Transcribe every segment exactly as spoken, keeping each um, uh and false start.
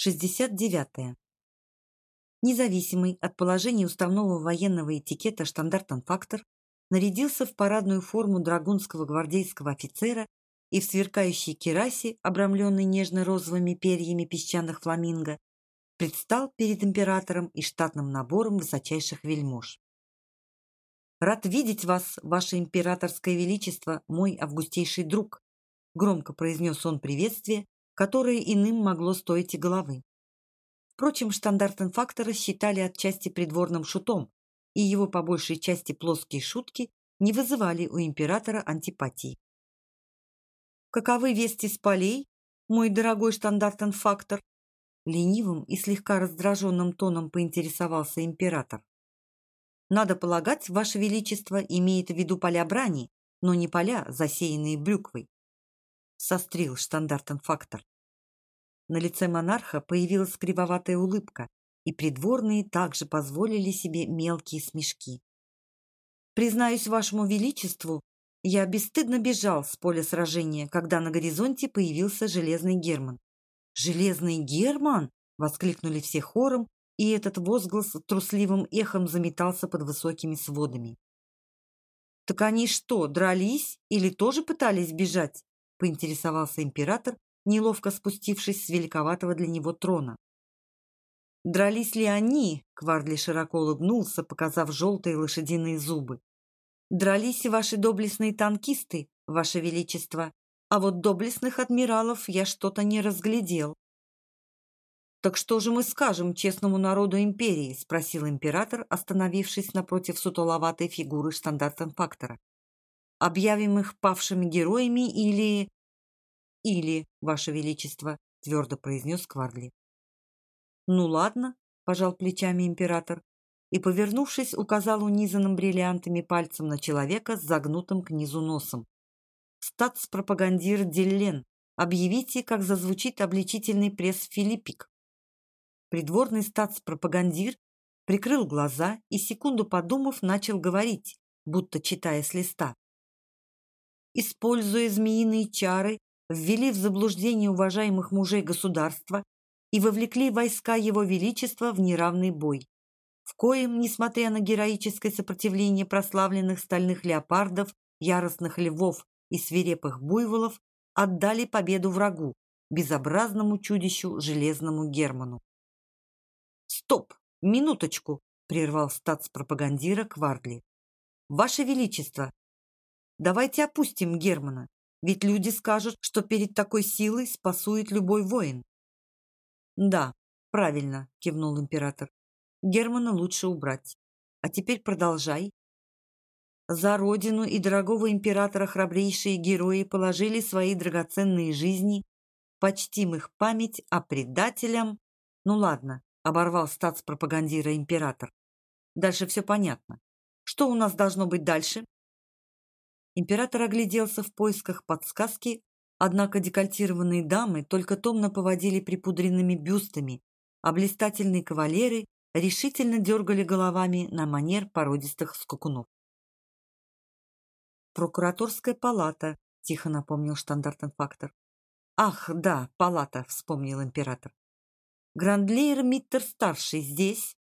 шестьдесят девятое. Независимый от положения уставного военного этикета штандартенфактор нарядился в парадную форму драгунского гвардейского офицера и в сверкающей кирасе, обрамленной нежно-розовыми перьями песчаных фламинго, предстал перед императором и штатным набором высочайших вельмож. «Рад видеть вас, ваше императорское величество, мой августейший друг», громко произнес он приветствие, которое иным могло стоить и головы. Впрочем, штандартенфактора считали отчасти придворным шутом, и его по большей части плоские шутки не вызывали у императора антипатии. «Каковы вести с полей, мой дорогой штандартенфактор?» ленивым и слегка раздраженным тоном поинтересовался император. «Надо полагать, ваше величество имеет в виду поля брани, но не поля, засеянные брюквой», сострил штандартенфактор. На лице монарха появилась кривоватая улыбка, и придворные также позволили себе мелкие смешки. «Признаюсь вашему величеству, я бесстыдно бежал с поля сражения, когда на горизонте появился Железный Герман». «Железный Герман!» — воскликнули все хором, и этот возглас трусливым эхом заметался под высокими сводами. «Так они что, дрались или тоже пытались бежать?» — поинтересовался император, неловко спустившись с великоватого для него трона. «Дрались ли они?» — Квардли широко улыбнулся, показав желтые лошадиные зубы. «Дрались ваши доблестные танкисты, ваше величество, а вот доблестных адмиралов я что-то не разглядел». «Так что же мы скажем честному народу империи?» — спросил император, остановившись напротив сутуловатой фигуры штандартенфактора. «Объявим их павшими героями или...» «Или, ваше величество», — твердо произнес Квардли. «Ну ладно», — пожал плечами император и, повернувшись, указал унизанным бриллиантами пальцем на человека с загнутым к низу носом. «Статс-пропагандир Диллен, объявите, как зазвучит обличительный пресс-филиппик». Придворный статс-пропагандир прикрыл глаза и, секунду подумав, начал говорить, будто читая с листа. «Используя змеиные чары, ввели в заблуждение уважаемых мужей государства и вовлекли войска Его Величества в неравный бой, в коем, несмотря на героическое сопротивление прославленных стальных леопардов, яростных львов и свирепых буйволов, отдали победу врагу, безобразному чудищу Железному Герману». «Стоп! Минуточку!» — прервал статс-пропагандира Квардли. «Ваше Величество, давайте опустим Германа. Ведь люди скажут, что перед такой силой спасует любой воин». «Да, правильно», — кивнул император. «Германа лучше убрать. А теперь продолжай». «За родину и дорогого императора храбрейшие герои положили свои драгоценные жизни. Почтим их память, а предателям...» «Ну ладно», — оборвал статс-пропагандира император. «Дальше все понятно. Что у нас должно быть дальше?» Император огляделся в поисках подсказки, однако декольтированные дамы только томно поводили припудренными бюстами, а блистательные кавалеры решительно дергали головами на манер породистых скакунов. «Прокураторская палата», — тихо напомнил штандартенфактор. «Ах, да, палата», — вспомнил император. «Грандлейер Миттер-старший здесь?»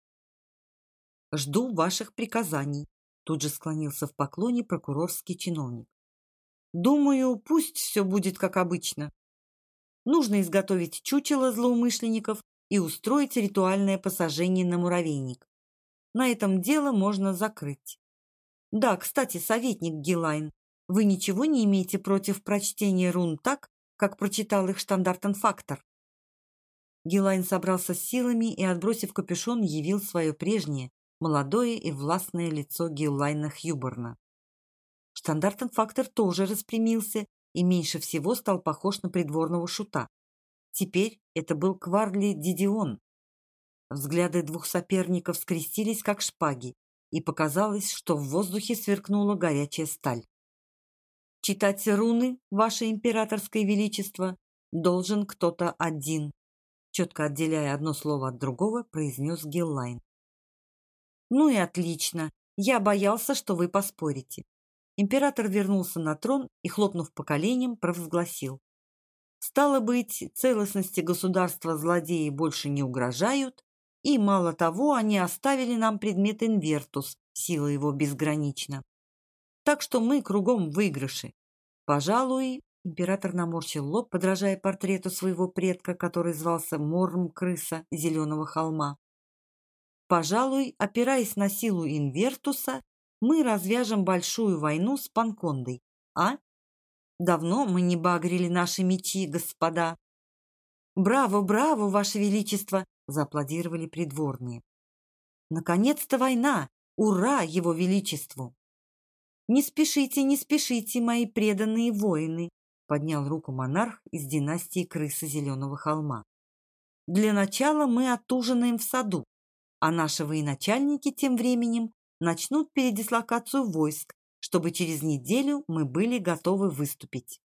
«Жду ваших приказаний», — тут же склонился в поклоне прокурорский чиновник. «Думаю, пусть все будет как обычно. Нужно изготовить чучело злоумышленников и устроить ритуальное посажение на муравейник. На этом дело можно закрыть. Да, кстати, советник Гилайн, вы ничего не имеете против прочтения рун так, как прочитал их штандартенфактор?» Гилайн собрался с силами и, отбросив капюшон, явил свое прежнее, молодое и властное лицо Гиллайна Хьюборна. Штандартенфактор тоже распрямился и меньше всего стал похож на придворного шута. Теперь это был Квардли Дидион. Взгляды двух соперников скрестились, как шпаги, и показалось, что в воздухе сверкнула горячая сталь. «Читать руны, ваше императорское величество, должен кто-то один», четко отделяя одно слово от другого, произнес Гиллайн. «Ну и отлично. Я боялся, что вы поспорите». Император вернулся на трон и, хлопнув по коленям, провозгласил. Стало быть, целостности государства злодеи больше не угрожают, и, мало того, они оставили нам предмет инвертус, сила его безгранична. Так что мы кругом в выигрыше. Пожалуй, император наморщил лоб, подражая портрету своего предка, который звался Морм-крыса Зеленого холма. Пожалуй, опираясь на силу инвертуса, мы развяжем большую войну с Панкондой, а? Давно мы не багрили наши мечи, господа. «Браво, браво, ваше величество!» – зааплодировали придворные. «Наконец-то война! Ура его величеству!» «Не спешите, не спешите, мои преданные воины!» – поднял руку монарх из династии крысы Зеленого холма. «Для начала мы отужинаем в саду, а наши военачальники тем временем начнут передислокацию войск, чтобы через неделю мы были готовы выступить».